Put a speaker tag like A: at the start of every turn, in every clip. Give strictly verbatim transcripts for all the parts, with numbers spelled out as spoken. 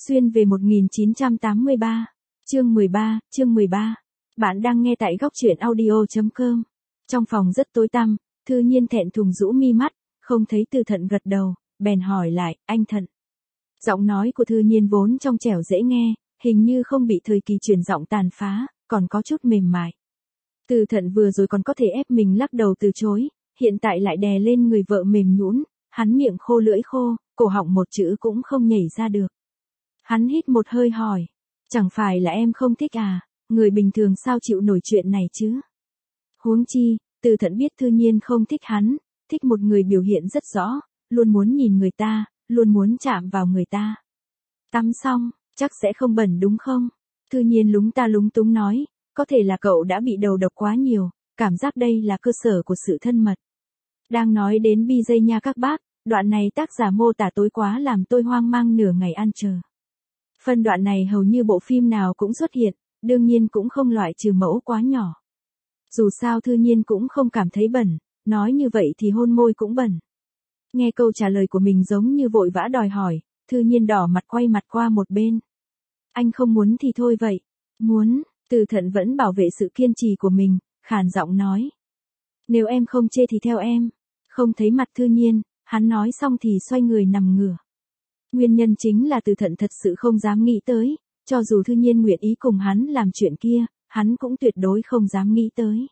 A: Xuyên về một nghìn chín trăm tám mươi ba. Chương mười ba, chương mười ba. Bạn đang nghe tại góc truyện audio chấm com. Trong phòng rất tối tăm, Thư Nhiên thẹn thùng rũ mi mắt, không thấy Từ Thận gật đầu, bèn hỏi lại, anh Thận. Giọng nói của Thư Nhiên vốn trong trẻo dễ nghe, hình như không bị thời kỳ chuyển giọng tàn phá, còn có chút mềm mại. Từ Thận vừa rồi còn có thể ép mình lắc đầu từ chối, hiện tại lại đè lên người vợ mềm nhũn, hắn miệng khô lưỡi khô, cổ họng một chữ cũng không nhảy ra được. Hắn hít một hơi hỏi, chẳng phải là em không thích à, người bình thường sao chịu nổi chuyện này chứ? Huống chi, Từ Thận biết Thư Nhiên không thích hắn, thích một người biểu hiện rất rõ, luôn muốn nhìn người ta, luôn muốn chạm vào người ta. Tắm xong, chắc sẽ không bẩn đúng không? Thư Nhiên lúng ta lúng túng nói, có thể là cậu đã bị đầu độc quá nhiều, cảm giác đây là cơ sở của sự thân mật. Đang nói đến bi dây nha các bác, đoạn này tác giả mô tả tối quá làm tôi hoang mang nửa ngày ăn chờ. Phân đoạn này hầu như bộ phim nào cũng xuất hiện, đương nhiên cũng không loại trừ mẫu quá nhỏ. Dù sao Thư Nhiên cũng không cảm thấy bẩn, nói như vậy thì hôn môi cũng bẩn. Nghe câu trả lời của mình giống như vội vã đòi hỏi, Thư Nhiên đỏ mặt quay mặt qua một bên. Anh không muốn thì thôi vậy. Muốn, Từ Thận vẫn bảo vệ sự kiên trì của mình, khàn giọng nói. Nếu em không chê thì theo em. Không thấy mặt Thư Nhiên, hắn nói xong thì xoay người nằm ngửa. Nguyên nhân chính là Từ Thận thật sự không dám nghĩ tới, cho dù Thư Nhiên nguyện ý cùng hắn làm chuyện kia, hắn cũng tuyệt đối không dám nghĩ tới.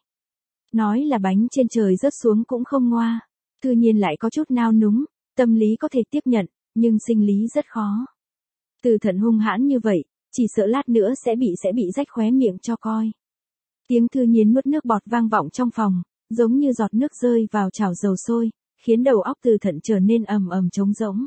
A: Nói là bánh trên trời rớt xuống cũng không ngoa. Thư Nhiên lại có chút nao núng, tâm lý có thể tiếp nhận, nhưng sinh lý rất khó. Từ Thận hung hãn như vậy, chỉ sợ lát nữa sẽ bị sẽ bị rách khóe miệng cho coi. Tiếng Thư Nhiên nuốt nước bọt vang vọng trong phòng, giống như giọt nước rơi vào chảo dầu sôi, khiến đầu óc Từ Thận trở nên ầm ầm trống rỗng.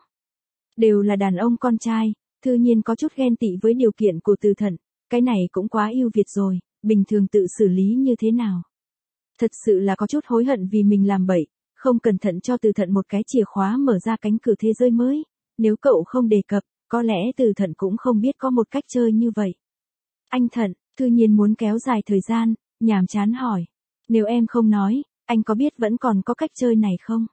A: Đều là đàn ông con trai, Thư Nhiên có chút ghen tị với điều kiện của Từ Thận, cái này cũng quá ưu việt rồi, bình thường tự xử lý như thế nào. Thật sự là có chút hối hận vì mình làm bậy, không cẩn thận cho Từ Thận một cái chìa khóa mở ra cánh cửa thế giới mới, nếu cậu không đề cập, có lẽ Từ Thận cũng không biết có một cách chơi như vậy. Anh Thận, Thư Nhiên muốn kéo dài thời gian, nhàm chán hỏi, nếu em không nói, anh có biết vẫn còn có cách chơi này không?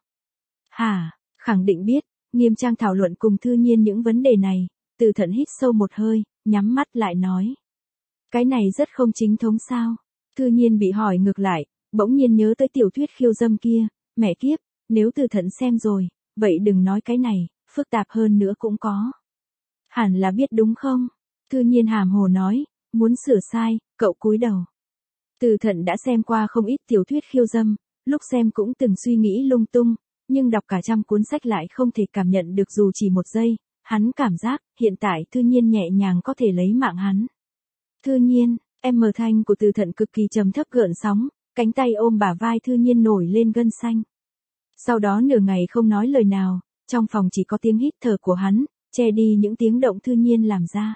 A: Hả, khẳng định biết. Nghiêm trang thảo luận cùng Thư Nhiên những vấn đề này, Từ Thận hít sâu một hơi, nhắm mắt lại nói. Cái này rất không chính thống sao? Thư Nhiên bị hỏi ngược lại, bỗng nhiên nhớ tới tiểu thuyết khiêu dâm kia, mẹ kiếp, nếu Từ Thận xem rồi, vậy đừng nói cái này, phức tạp hơn nữa cũng có. Hẳn là biết đúng không? Thư Nhiên hàm hồ nói, muốn sửa sai, cậu cúi đầu. Từ Thận đã xem qua không ít tiểu thuyết khiêu dâm, lúc xem cũng từng suy nghĩ lung tung. Nhưng đọc cả trăm cuốn sách lại không thể cảm nhận được dù chỉ một giây, hắn cảm giác, hiện tại Thư Nhiên nhẹ nhàng có thể lấy mạng hắn. Thư Nhiên, em mờ thanh của Từ Thận cực kỳ trầm thấp gợn sóng, cánh tay ôm bả vai Thư Nhiên nổi lên gân xanh. Sau đó nửa ngày không nói lời nào, trong phòng chỉ có tiếng hít thở của hắn, che đi những tiếng động Thư Nhiên làm ra.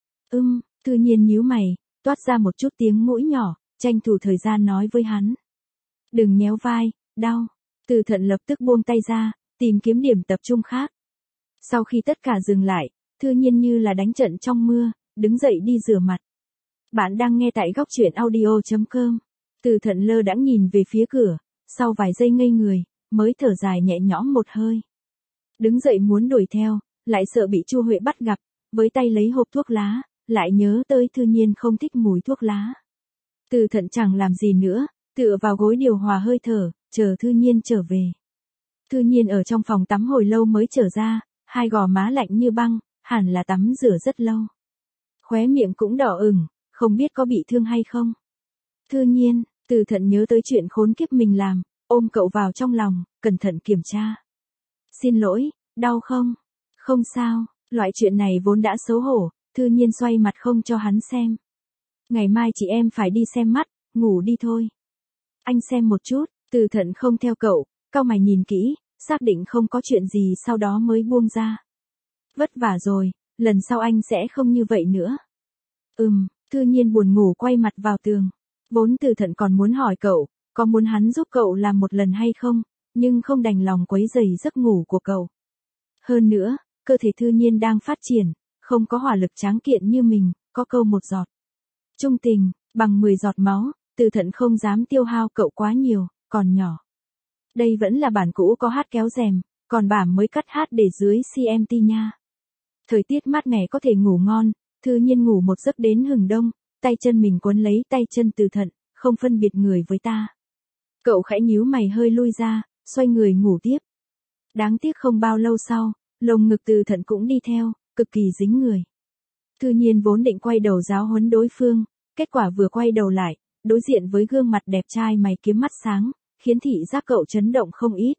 A: Ưm, Thư Nhiên nhíu mày, toát ra một chút tiếng mũi nhỏ, tranh thủ thời gian nói với hắn. Đừng nhéo vai, đau. Từ Thận lập tức buông tay ra, tìm kiếm điểm tập trung khác. Sau khi tất cả dừng lại, Thư Nhiên như là đánh trận trong mưa, đứng dậy đi rửa mặt. Bạn đang nghe tại góc truyện audio chấm com. Từ Thận lơ đãng nhìn về phía cửa, sau vài giây ngây người, mới thở dài nhẹ nhõm một hơi. Đứng dậy muốn đuổi theo, lại sợ bị Chu Huệ bắt gặp, với tay lấy hộp thuốc lá, lại nhớ tới Thư Nhiên không thích mùi thuốc lá. Từ Thận chẳng làm gì nữa, tựa vào gối điều hòa hơi thở, chờ Thư Nhiên trở về. Thư Nhiên ở trong phòng tắm hồi lâu mới trở ra, hai gò má lạnh như băng, hẳn là tắm rửa rất lâu. Khóe miệng cũng đỏ ửng, không biết có bị thương hay không. Thư Nhiên, Từ Thận nhớ tới chuyện khốn kiếp mình làm, ôm cậu vào trong lòng, cẩn thận kiểm tra. Xin lỗi, đau không? Không sao, loại chuyện này vốn đã xấu hổ, Thư Nhiên xoay mặt không cho hắn xem. Ngày mai chị em phải đi xem mắt, ngủ đi thôi. Anh xem một chút. Từ Thận không theo cậu, cau mày nhìn kỹ, xác định không có chuyện gì sau đó mới buông ra. Vất vả rồi, lần sau anh sẽ không như vậy nữa. Ừm, Thư Nhiên buồn ngủ quay mặt vào tường. Vốn Từ Thận còn muốn hỏi cậu, có muốn hắn giúp cậu làm một lần hay không, nhưng không đành lòng quấy rầy giấc ngủ của cậu. Hơn nữa, cơ thể Thư Nhiên đang phát triển, không có hỏa lực tráng kiện như mình, có câu một giọt. Trung tình, bằng mười giọt máu, Từ Thận không dám tiêu hao cậu quá nhiều. Còn nhỏ. Đây vẫn là bản cũ có hát kéo rèm, còn bản mới cắt hát để dưới xê em tê nha. Thời tiết mát mẻ có thể ngủ ngon, Thư Nhiên ngủ một giấc đến hừng đông, tay chân mình quấn lấy tay chân Từ Thận, không phân biệt người với ta. Cậu khẽ nhíu mày hơi lui ra, xoay người ngủ tiếp. Đáng tiếc không bao lâu sau, lồng ngực Từ Thận cũng đi theo, cực kỳ dính người. Thư Nhiên vốn định quay đầu giáo huấn đối phương, kết quả vừa quay đầu lại, đối diện với gương mặt đẹp trai mày kiếm mắt sáng, khiến thị giác cậu chấn động không ít.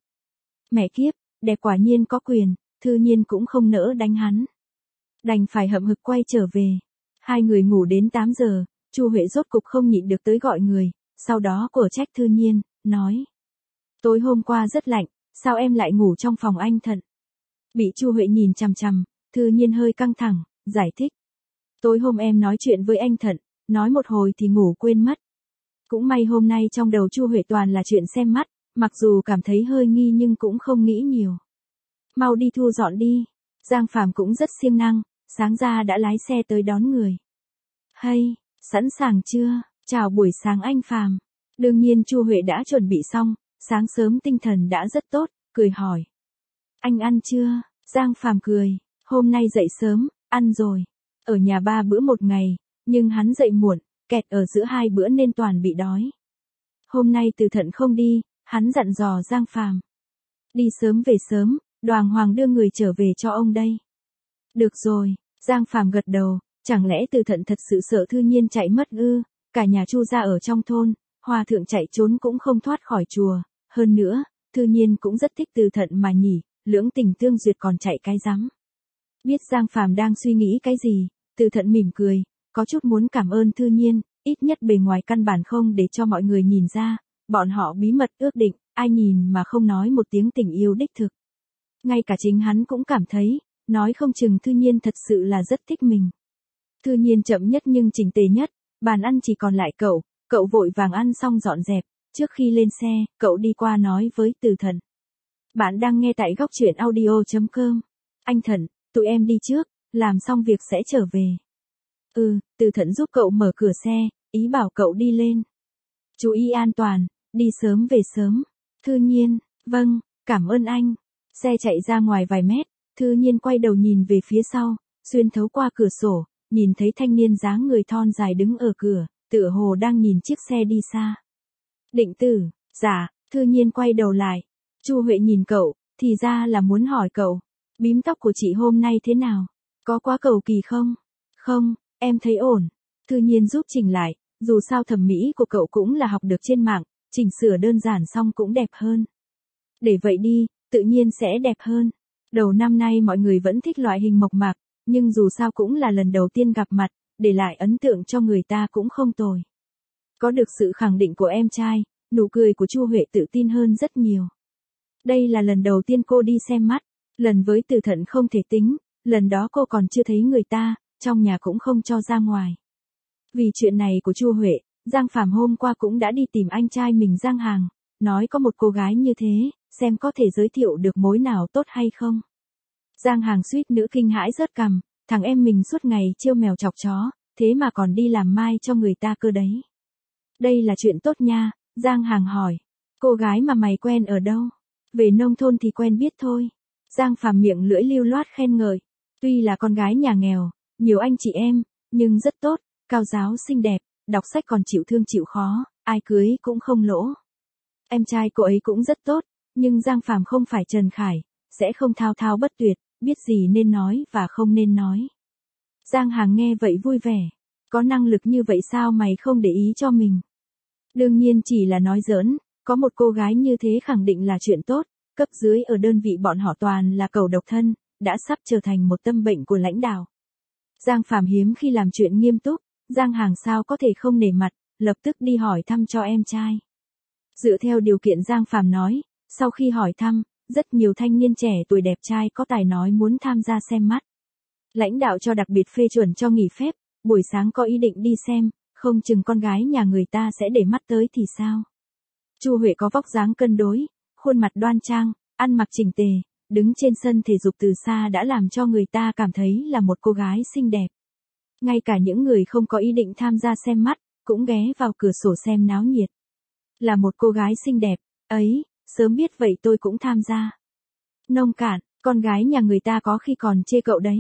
A: Mẹ kiếp, đẹp quả nhiên có quyền, Thư Nhiên cũng không nỡ đánh hắn. Đành phải hậm hực quay trở về. Hai người ngủ đến tám giờ, Chu Huệ rốt cục không nhịn được tới gọi người, sau đó của trách Thư Nhiên, nói. Tối hôm qua rất lạnh, sao em lại ngủ trong phòng anh Thận? Bị Chu Huệ nhìn chằm chằm, Thư Nhiên hơi căng thẳng, giải thích. Tối hôm em nói chuyện với anh Thận, nói một hồi thì ngủ quên mất. Cũng may hôm nay trong đầu Chu Huệ toàn là chuyện xem mắt, mặc dù cảm thấy hơi nghi nhưng cũng không nghĩ nhiều. Mau đi thu dọn đi. Giang Phàm cũng rất siêng năng, sáng ra đã lái xe tới đón người. Hay, sẵn sàng chưa? Chào buổi sáng anh Phàm. Đương nhiên Chu Huệ đã chuẩn bị xong, sáng sớm tinh thần đã rất tốt, cười hỏi. Anh ăn chưa? Giang Phàm cười, hôm nay dậy sớm, ăn rồi. Ở nhà ba bữa một ngày, nhưng hắn dậy muộn, kẹt ở giữa hai bữa nên toàn bị đói. Hôm nay Từ Thận không đi, hắn dặn dò Giang Phàm. Đi sớm về sớm, Đoàn Hoàng đưa người trở về cho ông đây. Được rồi, Giang Phàm gật đầu, chẳng lẽ Từ Thận thật sự sợ Thư Nhiên chạy mất ư? Cả nhà Chu gia ở trong thôn, hòa thượng chạy trốn cũng không thoát khỏi chùa, hơn nữa, Thư Nhiên cũng rất thích Từ Thận mà nhỉ, lưỡng tình tương duyệt còn chạy cái rắm. Biết Giang Phàm đang suy nghĩ cái gì, Từ Thận mỉm cười, có chút muốn cảm ơn Thư Nhiên, ít nhất bề ngoài căn bản không để cho mọi người nhìn ra, bọn họ bí mật ước định, ai nhìn mà không nói một tiếng tình yêu đích thực. Ngay cả chính hắn cũng cảm thấy, nói không chừng Thư Nhiên thật sự là rất thích mình. Thư Nhiên chậm nhất nhưng chỉnh tề nhất, bàn ăn chỉ còn lại cậu, cậu vội vàng ăn xong dọn dẹp, trước khi lên xe, cậu đi qua nói với Từ Thận. Bạn đang nghe tại góc truyện audio chấm com. Anh Thận, tụi em đi trước, làm xong việc sẽ trở về. Ừ, Từ Thận giúp cậu mở cửa xe, ý bảo cậu đi lên. Chú ý an toàn, đi sớm về sớm. Thư Nhiên, vâng, cảm ơn anh. Xe chạy ra ngoài vài mét, Thư Nhiên quay đầu nhìn về phía sau, xuyên thấu qua cửa sổ, nhìn thấy thanh niên dáng người thon dài đứng ở cửa, tựa hồ đang nhìn chiếc xe đi xa. Định Tử, dạ, Thư Nhiên quay đầu lại. Chu Huệ nhìn cậu, thì ra là muốn hỏi cậu, bím tóc của chị hôm nay thế nào? Có quá cầu kỳ không? Không, em thấy ổn. Thư Nhiên giúp chỉnh lại, dù sao thẩm mỹ của cậu cũng là học được trên mạng, chỉnh sửa đơn giản xong cũng đẹp hơn. Để vậy đi, tự nhiên sẽ đẹp hơn. Đầu năm nay mọi người vẫn thích loại hình mộc mạc, nhưng dù sao cũng là lần đầu tiên gặp mặt, để lại ấn tượng cho người ta cũng không tồi. Có được sự khẳng định của em trai, nụ cười của Chu Huệ tự tin hơn rất nhiều. Đây là lần đầu tiên cô đi xem mắt, lần với Từ Thận không thể tính, lần đó cô còn chưa thấy người ta, trong nhà cũng không cho ra ngoài. Vì chuyện này của Chu Huệ, Giang Phàm hôm qua cũng đã đi tìm anh trai mình Giang Hàng, nói có một cô gái như thế, xem có thể giới thiệu được mối nào tốt hay không. Giang Hàng suýt nữa kinh hãi rớt cằm, thằng em mình suốt ngày trêu mèo chọc chó, thế mà còn đi làm mai cho người ta cơ đấy. Đây là chuyện tốt nha, Giang Hàng hỏi. Cô gái mà mày quen ở đâu? Về nông thôn thì quen biết thôi. Giang Phàm miệng lưỡi lưu loát khen ngợi. Tuy là con gái nhà nghèo, nhiều anh chị em, nhưng rất tốt, cao giáo xinh đẹp, đọc sách còn chịu thương chịu khó, ai cưới cũng không lỗ. Em trai cô ấy cũng rất tốt, nhưng Giang Phàm không phải Trần Khải, sẽ không thao thao bất tuyệt, biết gì nên nói và không nên nói. Giang Hàng nghe vậy vui vẻ. Có năng lực như vậy sao mày không để ý cho mình? Đương nhiên chỉ là nói giỡn, có một cô gái như thế khẳng định là chuyện tốt, cấp dưới ở đơn vị bọn họ toàn là cầu độc thân, đã sắp trở thành một tâm bệnh của lãnh đạo. Giang Phàm hiếm khi làm chuyện nghiêm túc, Giang Hàng sao có thể không nể mặt, lập tức đi hỏi thăm cho em trai. Dựa theo điều kiện Giang Phàm nói, sau khi hỏi thăm, rất nhiều thanh niên trẻ tuổi đẹp trai có tài nói muốn tham gia xem mắt. Lãnh đạo cho đặc biệt phê chuẩn cho nghỉ phép, buổi sáng có ý định đi xem, không chừng con gái nhà người ta sẽ để mắt tới thì sao. Chu Huệ có vóc dáng cân đối, khuôn mặt đoan trang, ăn mặc chỉnh tề, đứng trên sân thể dục từ xa đã làm cho người ta cảm thấy là một cô gái xinh đẹp. Ngay cả những người không có ý định tham gia xem mắt, cũng ghé vào cửa sổ xem náo nhiệt. Là một cô gái xinh đẹp, ấy, sớm biết vậy tôi cũng tham gia. Nông cạn, con gái nhà người ta có khi còn chê cậu đấy.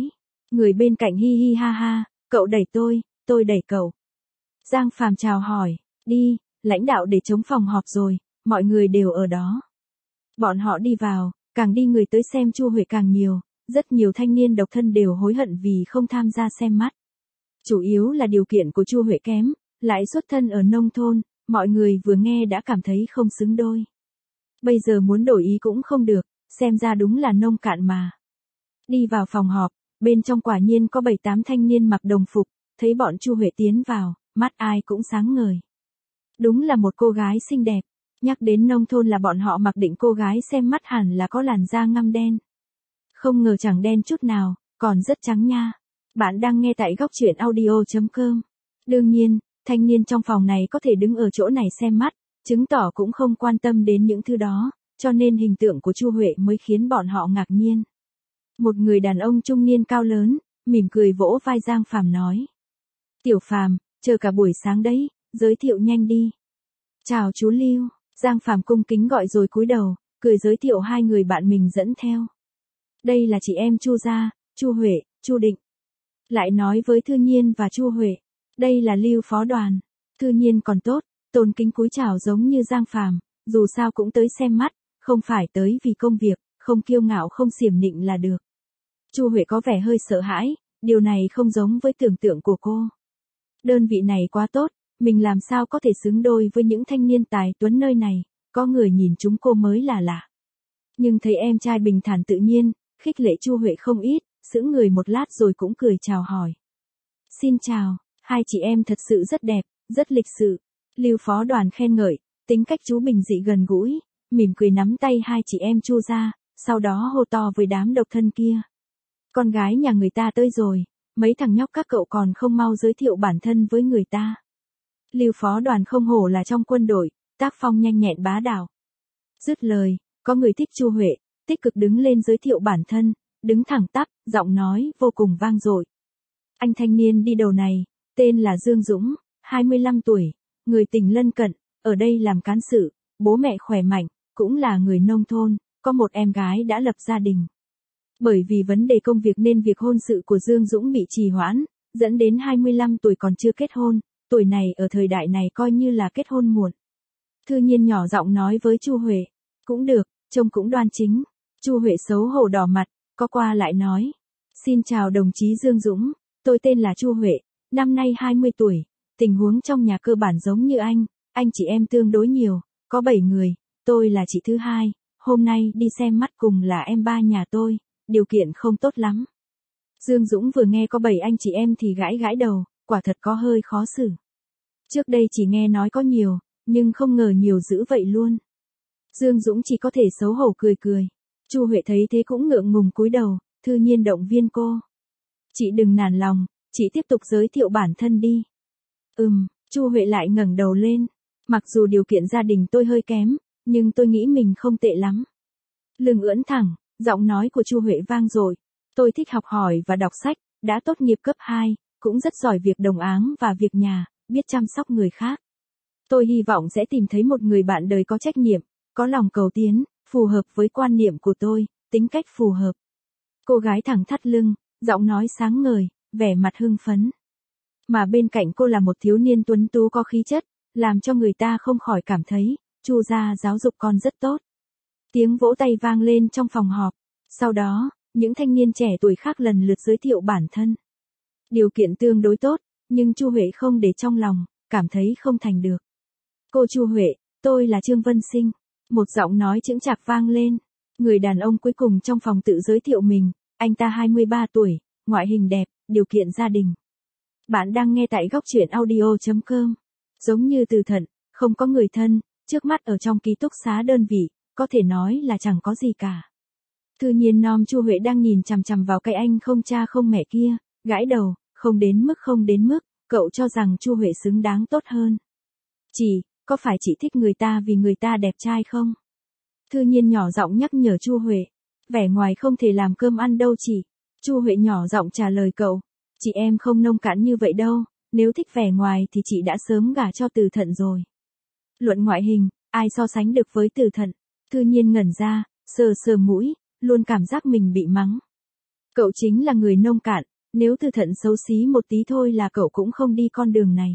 A: Người bên cạnh hi hi ha ha, cậu đẩy tôi, tôi đẩy cậu. Giang Phàm chào hỏi, đi, lãnh đạo để trống phòng họp rồi, mọi người đều ở đó. Bọn họ đi vào, càng đi người tới xem Chu Huệ càng nhiều, rất nhiều thanh niên độc thân đều hối hận vì không tham gia xem mắt. Chủ yếu là điều kiện của Chu Huệ kém, lại xuất thân ở nông thôn, mọi người vừa nghe đã cảm thấy không xứng đôi. Bây giờ muốn đổi ý cũng không được, xem ra đúng là nông cạn mà. Đi vào phòng họp, bên trong quả nhiên có bảy tám thanh niên mặc đồng phục, thấy bọn Chu Huệ tiến vào, mắt ai cũng sáng ngời. Đúng là một cô gái xinh đẹp, nhắc đến nông thôn là bọn họ mặc định cô gái xem mắt hẳn là có làn da ngăm đen. Không ngờ chẳng đen chút nào, còn rất trắng nha. Bạn đang nghe tại góc truyện audio chấm com. Đương nhiên, thanh niên trong phòng này có thể đứng ở chỗ này xem mắt, chứng tỏ cũng không quan tâm đến những thứ đó, cho nên hình tượng của Chu Huệ mới khiến bọn họ ngạc nhiên. Một người đàn ông trung niên cao lớn, mỉm cười vỗ vai Giang Phàm nói. Tiểu Phàm, chờ cả buổi sáng đấy, giới thiệu nhanh đi. Chào chú Lưu, Giang Phàm cung kính gọi rồi cúi đầu, cười giới thiệu hai người bạn mình dẫn theo. Đây là chị em Chu gia, Chu Huệ, Chu Định. Lại nói với Thư Nhiên và Chu Huệ, đây là Lưu phó đoàn. Thư Nhiên còn tốt, tôn kính cúi chào giống như Giang Phàm, dù sao cũng tới xem mắt, không phải tới vì công việc, không kiêu ngạo không xiểm nịnh là được. Chu Huệ có vẻ hơi sợ hãi, điều này không giống với tưởng tượng của cô. Đơn vị này quá tốt, mình làm sao có thể xứng đôi với những thanh niên tài tuấn nơi này, có người nhìn chúng cô mới là lạ. Nhưng thấy em trai bình thản tự nhiên, khích lệ Chu Huệ không ít, sững người một lát rồi cũng cười chào hỏi. Xin chào, hai chị em thật sự rất đẹp, rất lịch sự. Lưu phó đoàn khen ngợi, tính cách chú bình dị gần gũi, mỉm cười nắm tay hai chị em Chu ra, sau đó hô to với đám độc thân kia. Con gái nhà người ta tới rồi, mấy thằng nhóc các cậu còn không mau giới thiệu bản thân với người ta. Lưu phó đoàn không hổ là trong quân đội, tác phong nhanh nhẹn bá đạo. Dứt lời, có người thích Chu Huệ, tích cực đứng lên giới thiệu bản thân, đứng thẳng tắp, giọng nói vô cùng vang dội. Anh thanh niên đi đầu này, tên là Dương Dũng, hai mươi lăm tuổi, người tỉnh lân cận, ở đây làm cán sự, bố mẹ khỏe mạnh, cũng là người nông thôn, có một em gái đã lập gia đình. Bởi vì vấn đề công việc nên việc hôn sự của Dương Dũng bị trì hoãn, dẫn đến hai mươi lăm tuổi còn chưa kết hôn, tuổi này ở thời đại này coi như là kết hôn muộn. Thư Nhiên nhỏ giọng nói với Chu Huệ, cũng được, trông cũng đoan chính. Chu Huệ xấu hổ đỏ mặt, có qua lại nói, xin chào đồng chí Dương Dũng, tôi tên là Chu Huệ, năm nay hai mươi tuổi, tình huống trong nhà cơ bản giống như anh, anh chị em tương đối nhiều, có bảy người, tôi là chị thứ hai, hôm nay đi xem mắt cùng là em ba nhà tôi, điều kiện không tốt lắm. Dương Dũng vừa nghe có bảy anh chị em thì gãi gãi đầu, quả thật có hơi khó xử. Trước đây chỉ nghe nói có nhiều, nhưng không ngờ nhiều dữ vậy luôn. Dương Dũng chỉ có thể xấu hổ cười cười. Chu Huệ thấy thế cũng ngượng ngùng cúi đầu, Thư Nhiên động viên cô. Chị đừng nản lòng, chị tiếp tục giới thiệu bản thân đi. Ừm, Chu Huệ lại ngẩng đầu lên. Mặc dù điều kiện gia đình tôi hơi kém, nhưng tôi nghĩ mình không tệ lắm. Lưng ưỡn thẳng, giọng nói của Chu Huệ vang dội. Tôi thích học hỏi và đọc sách, đã tốt nghiệp cấp hai, cũng rất giỏi việc đồng áng và việc nhà, biết chăm sóc người khác. Tôi hy vọng sẽ tìm thấy một người bạn đời có trách nhiệm, có lòng cầu tiến, phù hợp với quan niệm của tôi, tính cách phù hợp. Cô gái thẳng thắt lưng, giọng nói sáng ngời, vẻ mặt hưng phấn. Mà bên cạnh cô là một thiếu niên tuấn tú có khí chất, làm cho người ta không khỏi cảm thấy, Chu gia giáo dục con rất tốt. Tiếng vỗ tay vang lên trong phòng họp. Sau đó, những thanh niên trẻ tuổi khác lần lượt giới thiệu bản thân. Điều kiện tương đối tốt, nhưng Chu Huệ không để trong lòng, cảm thấy không thành được. Cô Chu Huệ, tôi là Trương Vân Sinh. Một giọng nói chững chạc vang lên. Người đàn ông cuối cùng trong phòng tự giới thiệu mình, anh ta hai mươi ba tuổi, ngoại hình đẹp, điều kiện gia đình. Bạn đang nghe tại góc truyện audio chấm com. Giống như từ thận, không có người thân, trước mắt ở trong ký túc xá đơn vị, có thể nói là chẳng có gì cả. Thư Nhiên nom Chu Huệ đang nhìn chằm chằm vào cái anh không cha không mẹ kia, gãi đầu, không đến mức không đến mức, cậu cho rằng Chu Huệ xứng đáng tốt hơn. Chị, có phải chị thích người ta vì người ta đẹp trai không? Thư Nhiên nhỏ giọng nhắc nhở Chu Huệ. Vẻ ngoài không thể làm cơm ăn đâu chị. Chu Huệ nhỏ giọng trả lời cậu. Chị em không nông cạn như vậy đâu, nếu thích vẻ ngoài thì chị đã sớm gả cho Từ Thận rồi. Luận ngoại hình, ai so sánh được với Từ Thận? Thư Nhiên ngẩn ra, sờ sờ mũi, luôn cảm giác mình bị mắng. Cậu chính là người nông cạn, Nếu Từ Thận xấu xí một tí thôi là cậu cũng không đi con đường này.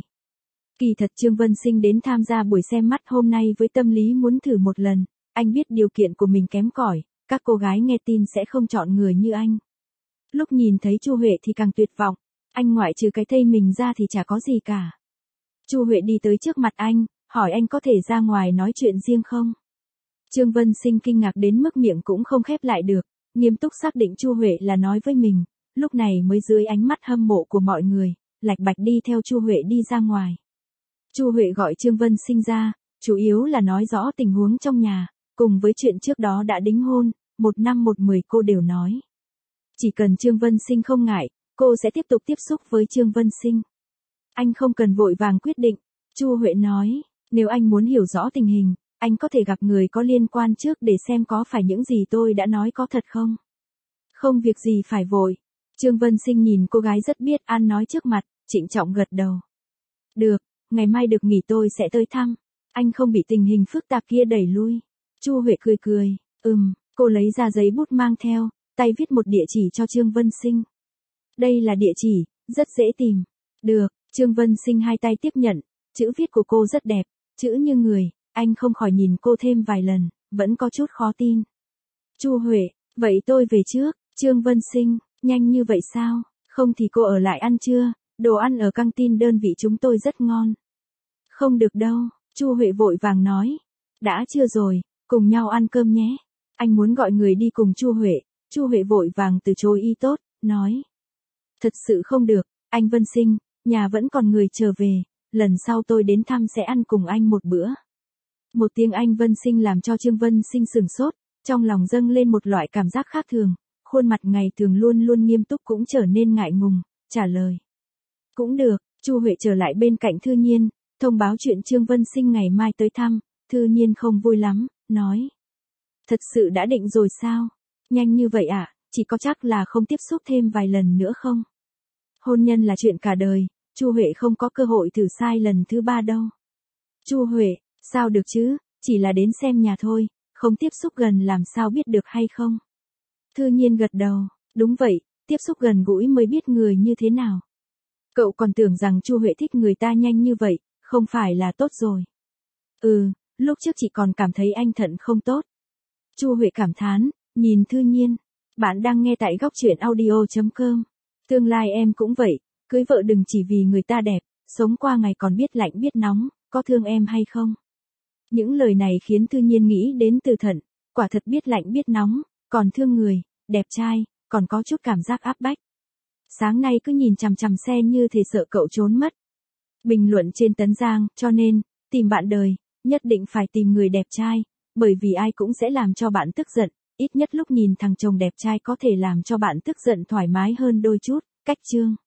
A: Kỳ thật Trương Vân Sinh đến tham gia buổi xem mắt hôm nay với tâm lý muốn thử một lần, anh biết điều kiện của mình kém cỏi, các cô gái nghe tin sẽ không chọn người như anh. Lúc nhìn thấy Chu Huệ thì càng tuyệt vọng, anh ngoại trừ cái thây mình ra thì chả có gì cả. Chu Huệ đi tới trước mặt anh, hỏi anh có thể ra ngoài nói chuyện riêng không? Trương Vân Sinh kinh ngạc đến mức miệng cũng không khép lại được, nghiêm túc xác định Chu Huệ là nói với mình, lúc này mới dưới ánh mắt hâm mộ của mọi người, lạch bạch đi theo Chu Huệ đi ra ngoài. Chu Huệ gọi Trương Vân Sinh ra, chủ yếu là nói rõ tình huống trong nhà, cùng với chuyện trước đó đã đính hôn, một năm một mười cô đều nói. Chỉ cần Trương Vân Sinh không ngại, cô sẽ tiếp tục tiếp xúc với Trương Vân Sinh. Anh không cần vội vàng quyết định, Chu Huệ nói, nếu anh muốn hiểu rõ tình hình, anh có thể gặp người có liên quan trước để xem có phải những gì tôi đã nói có thật không. Không việc gì phải vội. Trương Vân Sinh nhìn cô gái rất biết ăn nói trước mặt, trịnh trọng gật đầu. Được, ngày mai được nghỉ tôi sẽ tới thăm. Anh không bị tình hình phức tạp kia đẩy lui. Chu Huệ cười cười, ừm, cô lấy ra giấy bút mang theo, tay viết một địa chỉ cho Trương Vân Sinh. Đây là địa chỉ, rất dễ tìm. Được, Trương Vân Sinh hai tay tiếp nhận, chữ viết của cô rất đẹp, chữ như người, anh không khỏi nhìn cô thêm vài lần, vẫn có chút khó tin. Chu Huệ, vậy tôi về trước. Trương Vân Sinh, nhanh như vậy sao? Không thì cô ở lại ăn trưa, đồ ăn ở căng tin đơn vị chúng tôi rất ngon. Không được đâu, Chu Huệ vội vàng nói. Đã trưa rồi, cùng nhau ăn cơm nhé. Anh muốn gọi người đi cùng Chu Huệ, Chu Huệ vội vàng từ chối ý tốt, nói. Thật sự không được, anh Vân Sinh, nhà vẫn còn người trở về, lần sau tôi đến thăm sẽ ăn cùng anh một bữa. Một tiếng anh Vân Sinh làm cho Trương Vân Sinh sửng sốt, trong lòng dâng lên một loại cảm giác khác thường, khuôn mặt ngày thường luôn luôn nghiêm túc cũng trở nên ngại ngùng, trả lời. Cũng được, Chu Huệ trở lại bên cạnh Thư Nhiên, thông báo chuyện Trương Vân Sinh ngày mai tới thăm, Thư Nhiên không vui lắm, nói. Thật sự đã định rồi sao? Nhanh như vậy ạ, à, chỉ có chắc là không tiếp xúc thêm vài lần nữa không? Hôn nhân là chuyện cả đời, Chu Huệ không có cơ hội thử sai lần thứ ba đâu. Chu Huệ, sao được chứ, chỉ là đến xem nhà thôi, không tiếp xúc gần làm sao biết được hay không? Thư Nhiên gật đầu, đúng vậy, tiếp xúc gần gũi mới biết người như thế nào. Cậu còn tưởng rằng Chu Huệ thích người ta nhanh như vậy, không phải là tốt rồi. Ừ, lúc trước chị còn cảm thấy anh Thận không tốt. Chu Huệ cảm thán, nhìn Thư Nhiên. Bạn đang nghe tại góc truyện audio chấm com. Tương lai em cũng vậy, cưới vợ đừng chỉ vì người ta đẹp, sống qua ngày còn biết lạnh biết nóng, có thương em hay không? Những lời này khiến Thư Nhiên nghĩ đến Từ Thận, quả thật biết lạnh biết nóng, còn thương người, đẹp trai, còn có chút cảm giác áp bách. Sáng nay cứ nhìn chằm chằm xe như thể sợ cậu trốn mất. Bình luận trên Tấn Giang, cho nên, tìm bạn đời, nhất định phải tìm người đẹp trai, bởi vì ai cũng sẽ làm cho bạn tức giận, ít nhất lúc nhìn thằng chồng đẹp trai có thể làm cho bạn tức giận thoải mái hơn đôi chút, cách chương.